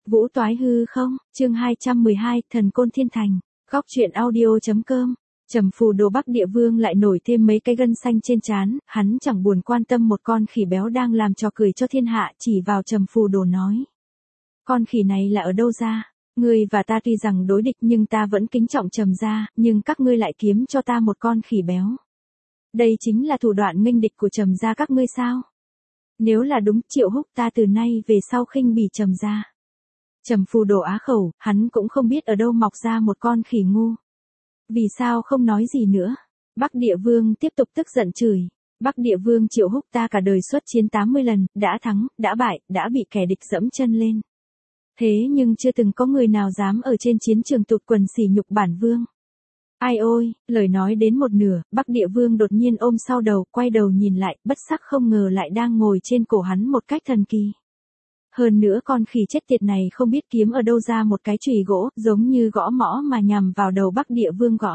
Vũ toái hư không, chương 212, thần côn thiên thành, góc truyện audio.com. Trầm Phù Đồ Bắc Địa Vương lại nổi thêm mấy cái gân xanh trên trán, hắn chẳng buồn quan tâm một con khỉ béo đang làm trò cười cho thiên hạ, chỉ vào Trầm Phù Đồ nói. Con khỉ này là ở đâu ra? Ngươi và ta tuy rằng đối địch nhưng ta vẫn kính trọng Trầm gia, nhưng các ngươi lại kiếm cho ta một con khỉ béo. Đây chính là thủ đoạn nghênh địch của Trầm gia các ngươi sao? Nếu là đúng, Triệu Húc ta từ nay về sau khinh bỉ Trầm gia. Trầm Phù Đồ á khẩu, hắn cũng không biết ở đâu mọc ra một con khỉ ngu. Vì sao không nói gì nữa? Bắc Địa Vương tiếp tục tức giận chửi. Bắc Địa Vương Triệu Húc ta cả đời xuất chiến 80 lần, đã thắng, đã bại, đã bị kẻ địch dẫm chân lên. Thế nhưng chưa từng có người nào dám ở trên chiến trường tụt quần sỉ nhục bản vương. Ai ôi, lời nói đến một nửa, Bắc Địa Vương đột nhiên ôm sau đầu, quay đầu nhìn lại, bất sắc không ngờ lại đang ngồi trên cổ hắn một cách thần kỳ. Hơn nữa con khỉ chết tiệt này không biết kiếm ở đâu ra một cái chùy gỗ, giống như gõ mõ mà nhằm vào đầu Bắc Địa Vương gõ.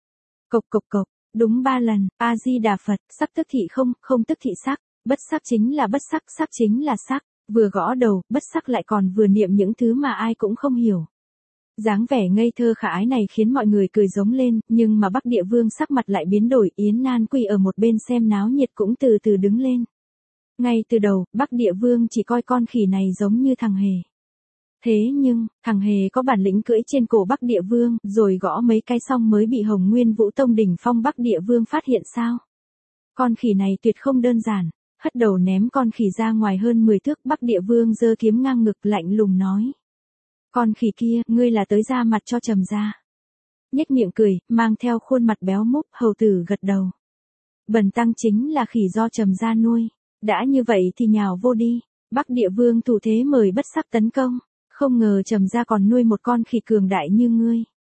Cộc cộc cộc, đúng 3 lần, A-di-đà Phật, sắc tức thị không, không tức thị sắc, bất sắc chính là bất sắc, sắc chính là sắc, vừa gõ đầu, bất sắc lại còn vừa niệm những thứ mà ai cũng không hiểu. Dáng vẻ ngây thơ khả ái này khiến mọi người cười giống lên, nhưng mà Bắc Địa Vương sắc mặt lại biến đổi, Yến Nan quỳ ở một bên xem náo nhiệt cũng từ từ đứng lên. Ngay từ đầu, Bắc Địa Vương chỉ coi con khỉ này giống như thằng hề. Thế nhưng, thằng hề có bản lĩnh cưỡi trên cổ Bắc Địa Vương, rồi gõ mấy cái xong mới bị Hồng Nguyên Vũ Tông đỉnh phong Bắc Địa Vương phát hiện sao? Con khỉ này tuyệt không đơn giản, hất đầu ném con khỉ ra ngoài hơn 10 thước. Bắc Địa Vương giơ kiếm ngang ngực lạnh lùng nói. Con khỉ kia, ngươi là tới ra mặt cho Trầm gia. Nhếch miệng cười, mang theo khuôn mặt béo múp, hầu tử gật đầu. Bần tăng chính là khỉ do Trầm gia nuôi. Đã như vậy thì nhào vô đi. Bắc Địa Vương thủ thế mời bất sắc tấn công. Không ngờ Trầm gia còn nuôi một con khỉ cường đại như ngươi.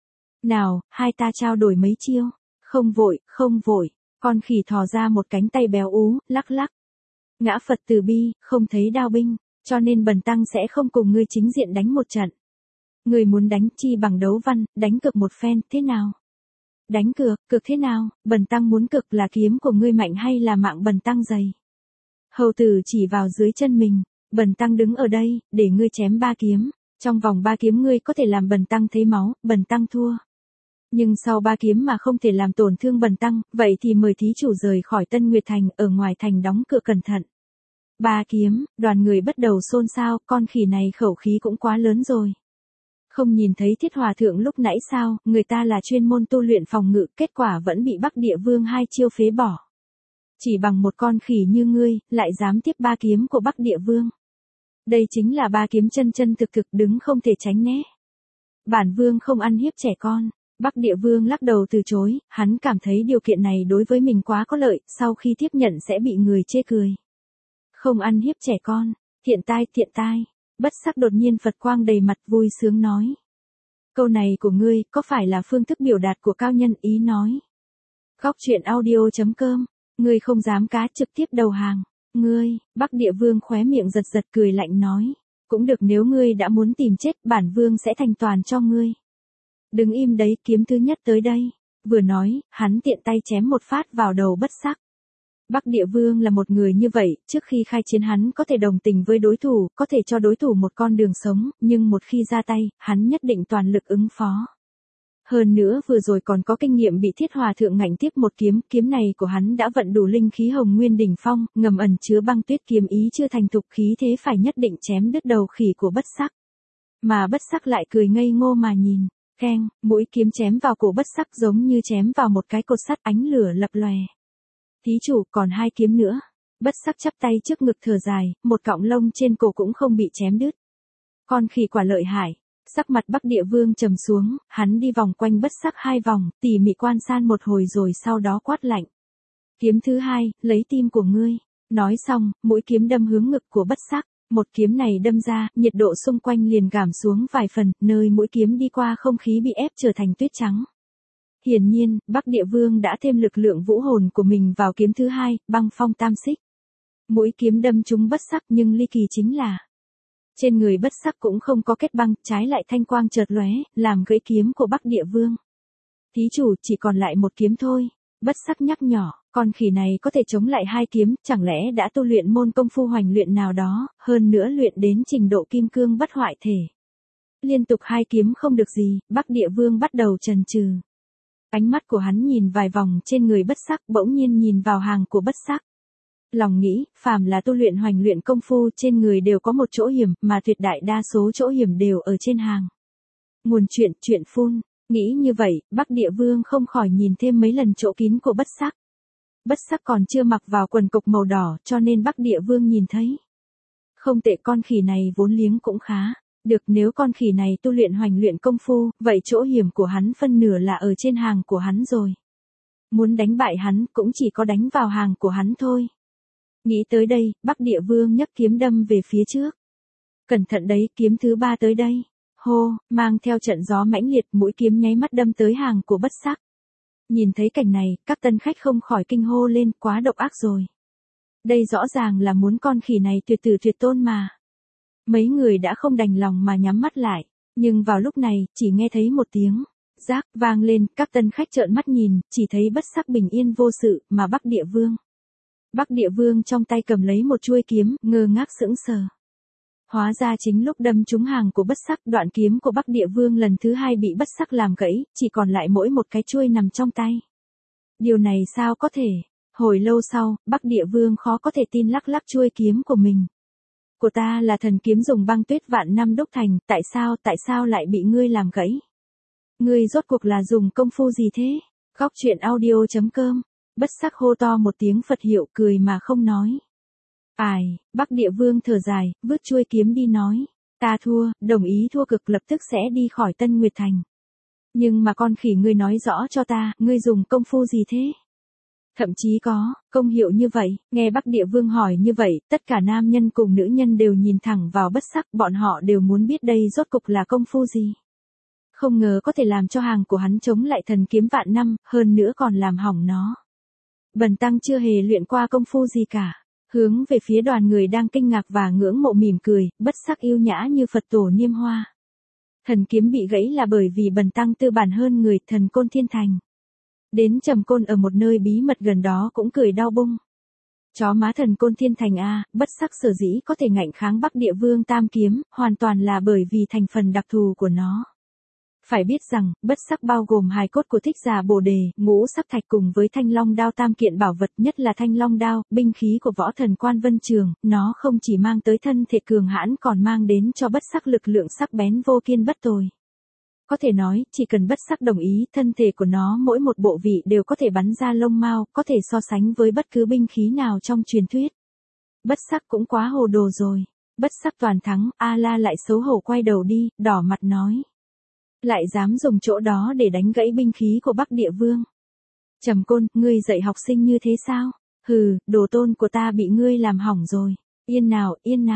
Nào, hai ta trao đổi mấy chiêu. Không vội, không vội. Con khỉ thò ra một cánh tay béo ú, lắc lắc. Ngã Phật từ bi, không thấy đao binh. Cho nên bần tăng sẽ không cùng ngươi chính diện đánh một trận. Ngươi muốn đánh chi bằng đấu văn, đánh cược một phen, thế nào? Đánh cược, cược thế nào? Bần tăng muốn cược là kiếm của ngươi mạnh hay là mạng bần tăng dày? Hầu tử chỉ vào dưới chân mình, bần tăng đứng ở đây, để ngươi chém 3 kiếm, trong vòng 3 kiếm ngươi có thể làm bần tăng thấy máu, bần tăng thua. Nhưng sau 3 kiếm mà không thể làm tổn thương bần tăng, vậy thì mời thí chủ rời khỏi Tân Nguyệt Thành, ở ngoài thành đóng cửa cẩn thận. 3 kiếm, đoàn người bắt đầu xôn xao, con khỉ này khẩu khí cũng quá lớn rồi. Không nhìn thấy Thiết Hòa Thượng lúc nãy sao, người ta là chuyên môn tu luyện phòng ngự, kết quả vẫn bị Bắc Địa Vương 2 chiêu phế bỏ. Chỉ bằng một con khỉ như ngươi, lại dám tiếp 3 kiếm của Bắc Địa Vương. Đây chính là 3 kiếm chân chân thực thực, đứng không thể tránh né. Bản vương không ăn hiếp trẻ con. Bắc Địa Vương lắc đầu từ chối, hắn cảm thấy điều kiện này đối với mình quá có lợi, sau khi tiếp nhận sẽ bị người chê cười. Không ăn hiếp trẻ con, thiện tai. Bất sắc đột nhiên Phật quang đầy mặt vui sướng nói. Câu này của ngươi, có phải là phương thức biểu đạt của cao nhân ý nói? Góc truyện audio.com. Ngươi không dám cá trực tiếp đầu hàng. Ngươi, Bắc Địa Vương khóe miệng giật giật cười lạnh nói. Cũng được, nếu ngươi đã muốn tìm chết, bản vương sẽ thành toàn cho ngươi. Đứng im đấy, kiếm thứ nhất tới đây. Vừa nói, hắn tiện tay chém một phát vào đầu bất sắc. Bắc Địa Vương là một người như vậy, trước khi khai chiến hắn có thể đồng tình với đối thủ, có thể cho đối thủ một con đường sống, nhưng một khi ra tay, hắn nhất định toàn lực ứng phó. Hơn nữa vừa rồi còn có kinh nghiệm bị Thiết Hòa Thượng ngạnh tiếp một kiếm, kiếm này của hắn đã vận đủ linh khí Hồng Nguyên đỉnh phong, ngầm ẩn chứa băng tuyết kiếm ý chưa thành thục, khí thế phải nhất định chém đứt đầu khỉ của bất sắc. Mà bất sắc lại cười ngây ngô mà nhìn, keng, mũi kiếm chém vào cổ bất sắc giống như chém vào một cái cột sắt, ánh lửa lập lòe. Thí chủ, còn 2 kiếm nữa. Bất sắc chắp tay trước ngực thở dài, một cọng lông trên cổ cũng không bị chém đứt. Con khỉ quả lợi hại. Sắc mặt Bắc Địa Vương trầm xuống, hắn đi vòng quanh bất sắc 2 vòng, tỉ mỉ quan sát một hồi rồi sau đó quát lạnh. Kiếm thứ 2, lấy tim của ngươi. Nói xong, mũi kiếm đâm hướng ngực của bất sắc. Một kiếm này đâm ra, nhiệt độ xung quanh liền giảm xuống vài phần, nơi mũi kiếm đi qua không khí bị ép trở thành tuyết trắng. Hiển nhiên, Bắc Địa Vương đã thêm lực lượng vũ hồn của mình vào kiếm thứ 2, băng phong tam xích. Mũi kiếm đâm trúng bất sắc nhưng ly kỳ chính là trên người bất sắc cũng không có kết băng, trái lại thanh quang chợt lóe, làm gãy kiếm của Bắc Địa Vương. Thí chủ, chỉ còn lại 1 kiếm thôi. Bất sắc nhắc nhỏ, con khỉ này có thể chống lại 2 kiếm, chẳng lẽ đã tu luyện môn công phu hoành luyện nào đó, hơn nữa luyện đến trình độ kim cương bất hoại thể. Liên tục 2 kiếm không được gì, Bắc Địa Vương bắt đầu chần chừ. Ánh mắt của hắn nhìn vài vòng trên người Bất Sắc, bỗng nhiên nhìn vào hàng của Bất Sắc. Lòng nghĩ, phàm là tu luyện hoành luyện công phu trên người đều có một chỗ hiểm, mà tuyệt đại đa số chỗ hiểm đều ở trên hàng. Nguồn chuyện phun, nghĩ như vậy, Bắc Địa Vương không khỏi nhìn thêm mấy lần chỗ kín của Bất Sắc. Bất Sắc còn chưa mặc vào quần cộc màu đỏ, cho nên Bắc Địa Vương nhìn thấy. Không tệ, con khỉ này vốn liếng cũng khá. Được, nếu con khỉ này tu luyện hoành luyện công phu, vậy chỗ hiểm của hắn phân nửa là ở trên hàng của hắn rồi. Muốn đánh bại hắn cũng chỉ có đánh vào hàng của hắn thôi. Nghĩ tới đây, Bắc Địa Vương nhấc kiếm đâm về phía trước. Cẩn thận đấy, kiếm thứ 3 tới đây. Hô, mang theo trận gió mãnh liệt, mũi kiếm nháy mắt đâm tới hàng của Bất Sắc. Nhìn thấy cảnh này, các tân khách không khỏi kinh hô lên, quá độc ác rồi. Đây rõ ràng là muốn con khỉ này tuyệt tử tuyệt tôn mà. Mấy người đã không đành lòng mà nhắm mắt lại, nhưng vào lúc này, chỉ nghe thấy một tiếng rác vang lên, các tân khách trợn mắt nhìn, chỉ thấy Bất Sắc bình yên vô sự, mà Bắc Địa Vương trong tay cầm lấy một chuôi kiếm, ngơ ngác sững sờ. Hóa ra chính lúc đâm trúng hàng của Bất Sắc, đoạn kiếm của Bắc Địa Vương lần thứ 2 bị Bất Sắc làm gãy, chỉ còn lại mỗi một cái chuôi nằm trong tay. Điều này sao có thể? Hồi lâu sau, Bắc Địa Vương khó có thể tin lắc lắc chuôi kiếm của mình. Của ta là thần kiếm dùng băng tuyết vạn năm đúc thành, tại sao lại bị ngươi làm gãy? Ngươi rốt cuộc là dùng công phu gì thế? Góc truyện audio.com. Bất Sắc hô to một tiếng Phật hiệu, cười mà không nói. Ai, Bắc Địa Vương thở dài, vứt chuôi kiếm đi nói. Ta thua, đồng ý thua cực, lập tức sẽ đi khỏi Tân Nguyệt Thành. Nhưng mà con khỉ, ngươi nói rõ cho ta, ngươi dùng công phu gì thế? Thậm chí có công hiệu như vậy. Nghe Bắc Địa Vương hỏi như vậy, tất cả nam nhân cùng nữ nhân đều nhìn thẳng vào Bất Sắc, bọn họ đều muốn biết đây rốt cục là công phu gì. Không ngờ có thể làm cho hàng của hắn chống lại thần kiếm vạn năm, hơn nữa còn làm hỏng nó. Bần tăng chưa hề luyện qua công phu gì cả. Hướng về phía đoàn người đang kinh ngạc và ngưỡng mộ mỉm cười, Bất Sắc yêu nhã như Phật tổ Niêm Hoa. Thần kiếm bị gãy là bởi vì bần tăng tư bản hơn người, Thần Côn Thiên Thành. Đến Trầm Côn ở một nơi bí mật gần đó cũng cười đau bung. Chó má Thần Côn Thiên Thành a, Bất Sắc sở dĩ có thể ngạnh kháng Bắc Địa Vương tam kiếm, hoàn toàn là bởi vì thành phần đặc thù của nó. Phải biết rằng, Bất Sắc bao gồm hài cốt của Thích Giả Bồ Đề, ngũ sắc thạch cùng với Thanh Long đao tam kiện bảo vật, nhất là Thanh Long đao, binh khí của võ thần Quan Vân Trường, nó không chỉ mang tới thân thể cường hãn còn mang đến cho Bất Sắc lực lượng sắc bén vô kiên bất tồi. Có thể nói, chỉ cần Bất Sắc đồng ý, thân thể của nó mỗi một bộ vị đều có thể bắn ra lông mao, có thể so sánh với bất cứ binh khí nào trong truyền thuyết. Bất Sắc cũng quá hồ đồ rồi. Bất Sắc toàn thắng, A-la lại xấu hổ quay đầu đi, đỏ mặt nói. Lại dám dùng chỗ đó để đánh gãy binh khí của Bắc Địa Vương. Trầm Côn, ngươi dạy học sinh như thế sao? Hừ, đồ tôn của ta bị ngươi làm hỏng rồi. Yên nào.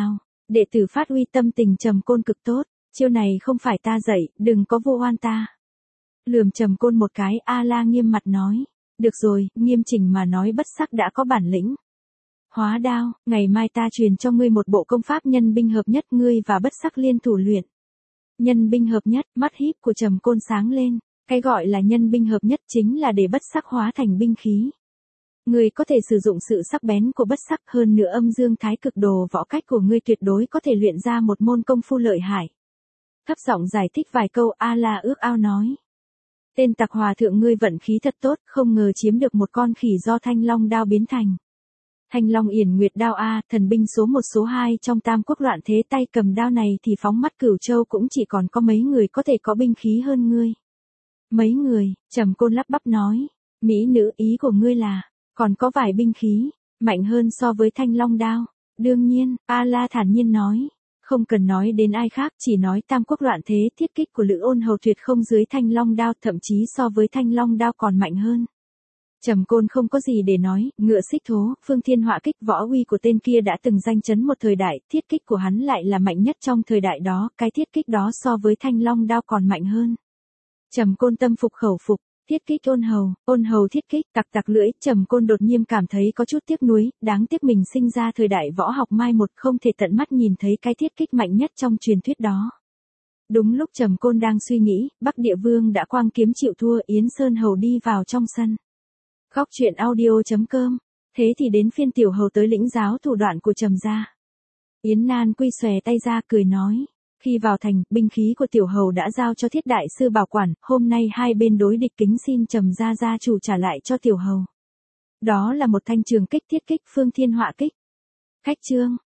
Đệ tử phát huy tâm tình Trầm Côn cực tốt. Chiêu này không phải ta dạy, đừng có vu oan ta. Lườm Trầm Côn một cái, A-la nghiêm mặt nói. Được rồi, nghiêm chỉnh mà nói, Bất Sắc đã có bản lĩnh. Hóa đao, ngày mai ta truyền cho ngươi một bộ công pháp nhân binh hợp nhất, ngươi và Bất Sắc liên thủ luyện. Nhân binh hợp nhất, mắt híp của Trầm Côn sáng lên. Cái gọi là nhân binh hợp nhất chính là để Bất Sắc hóa thành binh khí. Ngươi có thể sử dụng sự sắc bén của Bất Sắc, hơn nữa âm dương thái cực đồ võ cách của ngươi tuyệt đối có thể luyện ra một môn công phu lợi hại. Thấp giọng giải thích vài câu, A-la ước ao nói. Tên tặc hòa thượng, ngươi vận khí thật tốt, không ngờ chiếm được một con khỉ do Thanh Long đao biến thành. Thanh Long Yển Nguyệt đao a, thần binh số 1 số 2 trong Tam Quốc loạn thế, tay cầm đao này thì phóng mắt Cửu Châu cũng chỉ còn có mấy người có thể có binh khí hơn ngươi. Mấy người, Trầm Côn lắp bắp nói. Mỹ nữ, ý của ngươi là, còn có vài binh khí, mạnh hơn so với Thanh Long đao. Đương nhiên, A-la thản nhiên nói. Không cần nói đến ai khác, chỉ nói Tam Quốc loạn thế, thiết kích của Lữ Ôn Hầu tuyệt không dưới Thanh Long đao, thậm chí so với Thanh Long đao còn mạnh hơn. Trầm Côn không có gì để nói, ngựa xích thố, phương thiên họa kích, võ uy của tên kia đã từng danh chấn một thời đại, thiết kích của hắn lại là mạnh nhất trong thời đại đó, cái thiết kích đó so với Thanh Long đao còn mạnh hơn. Trầm Côn tâm phục khẩu phục, thiết kích ôn hầu thiết kích, tặc lưỡi, Trầm Côn đột nhiên cảm thấy có chút tiếc nuối, đáng tiếc mình sinh ra thời đại võ học mai một, không thể tận mắt nhìn thấy cái thiết kích mạnh nhất trong truyền thuyết đó. Đúng lúc Trầm Côn đang suy nghĩ, Bắc Địa Vương đã quang kiếm chịu thua, Yến Sơn Hầu đi vào trong sân. Góc truyện audio.com. Thế thì đến phiên tiểu hầu tới lĩnh giáo thủ đoạn của Trầm gia. Yến Nan Quy xòe tay ra cười nói. Khi vào thành, binh khí của tiểu hầu đã giao cho Thiết đại sư bảo quản, hôm nay hai bên đối địch kính xin Trầm gia chủ trả lại cho tiểu hầu. Đó là một thanh trường kích thiết kích phương thiên họa kích. Khách chương.